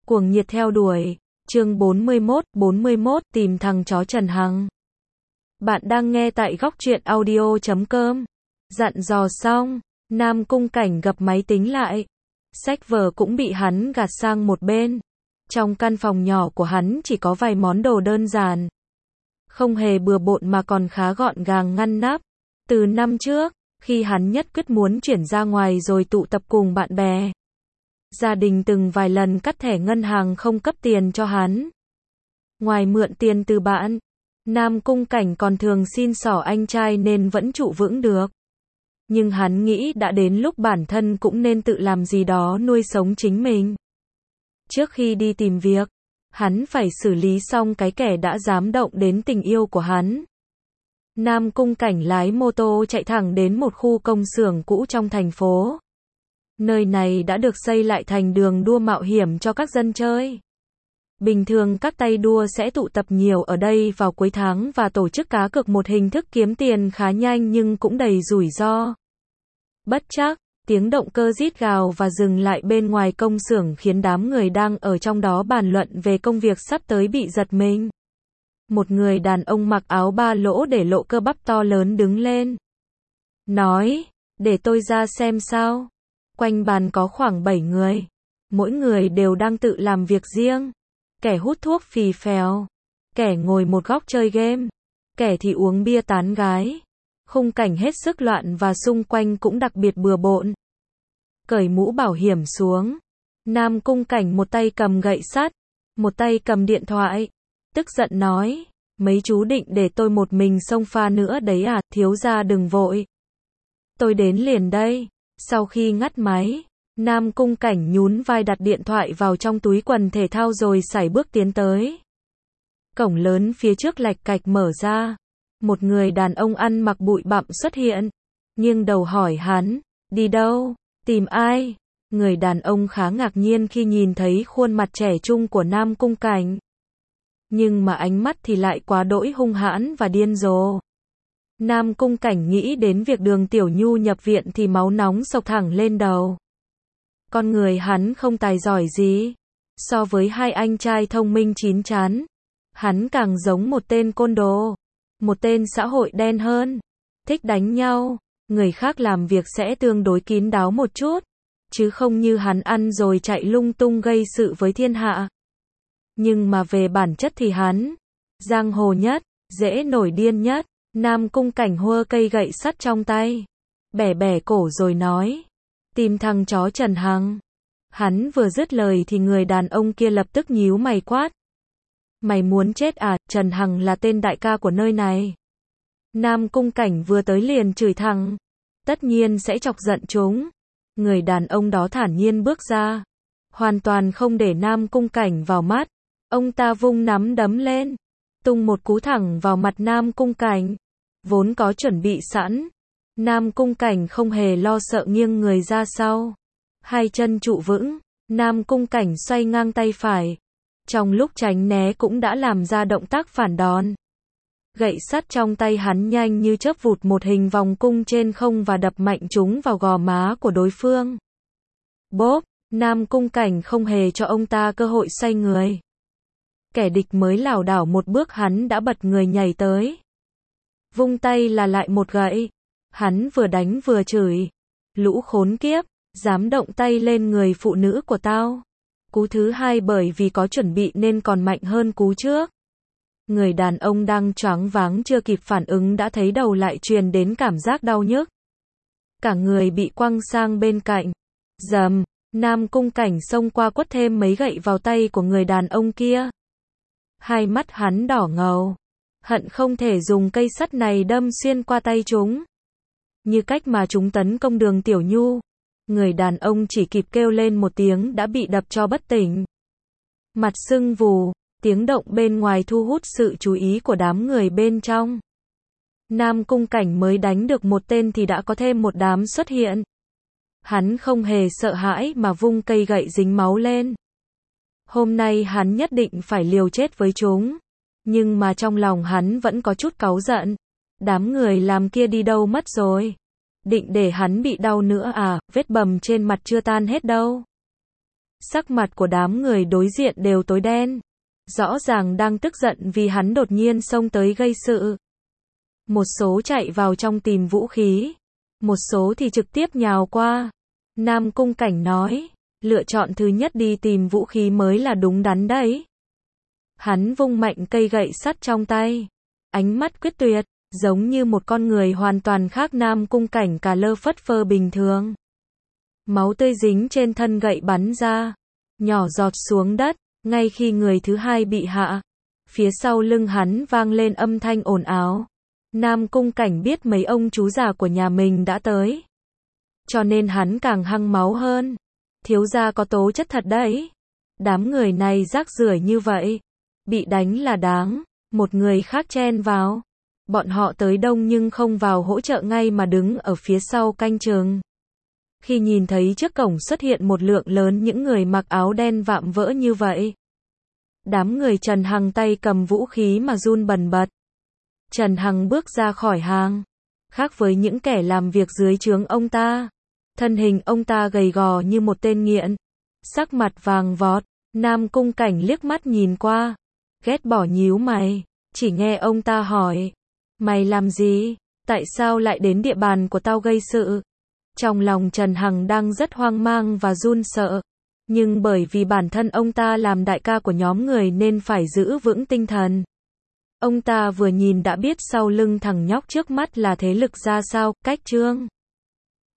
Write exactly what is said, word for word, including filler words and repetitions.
Cuồng nhiệt theo đuổi. Chương bốn mươi mốt, bốn mươi mốt, tìm thằng chó Trần Hằng. Bạn đang nghe tại góc truyện audio chấm com. Dặn dò xong, Nam Cung Cảnh gập máy tính lại. Sách vở cũng bị hắn gạt sang một bên. Trong căn phòng nhỏ của hắn chỉ có vài món đồ đơn giản. Không hề bừa bộn mà còn khá gọn gàng ngăn nắp. Từ năm trước, khi hắn nhất quyết muốn chuyển ra ngoài rồi tụ tập cùng bạn bè, gia đình từng vài lần cắt thẻ ngân hàng không cấp tiền cho hắn. Ngoài mượn tiền từ bạn, Nam Cung Cảnh còn thường xin xỏ anh trai nên vẫn trụ vững được. Nhưng hắn nghĩ đã đến lúc bản thân cũng nên tự làm gì đó nuôi sống chính mình. Trước khi đi tìm việc, hắn phải xử lý xong cái kẻ đã dám động đến tình yêu của hắn. Nam Cung Cảnh lái mô tô chạy thẳng đến một khu công xưởng cũ trong thành phố. Nơi này đã được xây lại thành đường đua mạo hiểm cho các dân chơi. Bình thường các tay đua sẽ tụ tập nhiều ở đây vào cuối tháng và tổ chức cá cược, một hình thức kiếm tiền khá nhanh nhưng cũng đầy rủi ro. Bất trắc, tiếng động cơ rít gào và dừng lại bên ngoài công xưởng khiến đám người đang ở trong đó bàn luận về công việc sắp tới bị giật mình. Một người đàn ông mặc áo ba lỗ để lộ cơ bắp to lớn đứng lên. Nói, để tôi ra xem sao. Quanh bàn có khoảng bảy người. Mỗi người đều đang tự làm việc riêng. Kẻ hút thuốc phì phèo. Kẻ ngồi một góc chơi game. Kẻ thì uống bia tán gái. Khung cảnh hết sức loạn và xung quanh cũng đặc biệt bừa bộn. Cởi mũ bảo hiểm xuống. Nam Cung Cảnh một tay cầm gậy sắt, một tay cầm điện thoại. Tức giận nói, mấy chú định để tôi một mình xông pha nữa đấy à, thiếu gia đừng vội. Tôi đến liền đây. Sau khi ngắt máy, Nam Cung Cảnh nhún vai đặt điện thoại vào trong túi quần thể thao rồi sải bước tiến tới. Cổng lớn phía trước lạch cạch mở ra. Một người đàn ông ăn mặc bụi bặm xuất hiện. Nghiêng đầu hỏi hắn, đi đâu, tìm ai? Người đàn ông khá ngạc nhiên khi nhìn thấy khuôn mặt trẻ trung của Nam Cung Cảnh. Nhưng mà ánh mắt thì lại quá đỗi hung hãn và điên rồ. Nam Cung Cảnh nghĩ đến việc Đường Tiểu Nhu nhập viện thì máu nóng xộc thẳng lên đầu. Con người hắn không tài giỏi gì. So với hai anh trai thông minh chín chắn, hắn càng giống một tên côn đồ. Một tên xã hội đen hơn. Thích đánh nhau. Người khác làm việc sẽ tương đối kín đáo một chút. Chứ không như hắn ăn rồi chạy lung tung gây sự với thiên hạ. Nhưng mà về bản chất thì hắn giang hồ nhất, dễ nổi điên nhất. Nam Cung Cảnh hơ cây gậy sắt trong tay, bẻ bẻ cổ rồi nói, tìm thằng chó Trần Hằng. Hắn vừa dứt lời thì người đàn ông kia lập tức nhíu mày quát. Mày muốn chết à, Trần Hằng là tên đại ca của nơi này. Nam Cung Cảnh vừa tới liền chửi thẳng, tất nhiên sẽ chọc giận chúng. Người đàn ông đó thản nhiên bước ra, hoàn toàn không để Nam Cung Cảnh vào mắt. Ông ta vung nắm đấm lên, tung một cú thẳng vào mặt Nam Cung Cảnh. Vốn có chuẩn bị sẵn, Nam Cung Cảnh không hề lo sợ nghiêng người ra sau. Hai chân trụ vững, Nam Cung Cảnh xoay ngang tay phải. Trong lúc tránh né cũng đã làm ra động tác phản đòn. Gậy sắt trong tay hắn nhanh như chớp vụt một hình vòng cung trên không và đập mạnh chúng vào gò má của đối phương. Bốp, Nam Cung Cảnh không hề cho ông ta cơ hội xoay người. Kẻ địch mới lảo đảo một bước hắn đã bật người nhảy tới. Vung tay là lại một gậy. Hắn vừa đánh vừa chửi. Lũ khốn kiếp, dám động tay lên người phụ nữ của tao. Cú thứ hai bởi vì có chuẩn bị nên còn mạnh hơn cú trước. Người đàn ông đang choáng váng chưa kịp phản ứng đã thấy đầu lại truyền đến cảm giác đau nhức. Cả người bị quăng sang bên cạnh. Dầm, Nam Cung Cảnh xông qua quất thêm mấy gậy vào tay của người đàn ông kia. Hai mắt hắn đỏ ngầu. Hận không thể dùng cây sắt này đâm xuyên qua tay chúng. Như cách mà chúng tấn công Đường Tiểu Nhu. Người đàn ông chỉ kịp kêu lên một tiếng đã bị đập cho bất tỉnh. Mặt sưng vù, tiếng động bên ngoài thu hút sự chú ý của đám người bên trong. Nam Cung Cảnh mới đánh được một tên thì đã có thêm một đám xuất hiện. Hắn không hề sợ hãi mà vung cây gậy dính máu lên. Hôm nay hắn nhất định phải liều chết với chúng. Nhưng mà trong lòng hắn vẫn có chút cáu giận. Đám người làm kia đi đâu mất rồi? Định để hắn bị đau nữa à, vết bầm trên mặt chưa tan hết đâu. Sắc mặt của đám người đối diện đều tối đen. Rõ ràng đang tức giận vì hắn đột nhiên xông tới gây sự. Một số chạy vào trong tìm vũ khí. Một số thì trực tiếp nhào qua. Nam Cung Cảnh nói, lựa chọn thứ nhất đi tìm vũ khí mới là đúng đắn đấy. Hắn vung mạnh cây gậy sắt trong tay. Ánh mắt quyết tuyệt, giống như một con người hoàn toàn khác. Nam Cung Cảnh cà lơ phất phơ bình thường. Máu tươi dính trên thân gậy bắn ra. Nhỏ giọt xuống đất, ngay khi người thứ hai bị hạ. Phía sau lưng hắn vang lên âm thanh ồn ào. Nam Cung Cảnh biết mấy ông chú già của nhà mình đã tới. Cho nên hắn càng hăng máu hơn. Thiếu gia có tố chất thật đấy. Đám người này rác rưởi như vậy. Bị đánh là đáng. Một người khác chen vào. Bọn họ tới đông nhưng không vào hỗ trợ ngay mà đứng ở phía sau canh chừng. Khi nhìn thấy trước cổng xuất hiện một lượng lớn những người mặc áo đen vạm vỡ như vậy. Đám người Trần Hằng tay cầm vũ khí mà run bần bật. Trần Hằng bước ra khỏi hàng. Khác với những kẻ làm việc dưới trướng ông ta. Thân hình ông ta gầy gò như một tên nghiện. Sắc mặt vàng vọt. Nam Cung Cảnh liếc mắt nhìn qua. Ghét bỏ nhíu mày. Chỉ nghe ông ta hỏi. Mày làm gì? Tại sao lại đến địa bàn của tao gây sự? Trong lòng Trần Hằng đang rất hoang mang và run sợ. Nhưng bởi vì bản thân ông ta làm đại ca của nhóm người nên phải giữ vững tinh thần. Ông ta vừa nhìn đã biết sau lưng thằng nhóc trước mắt là thế lực ra sao, cách trương.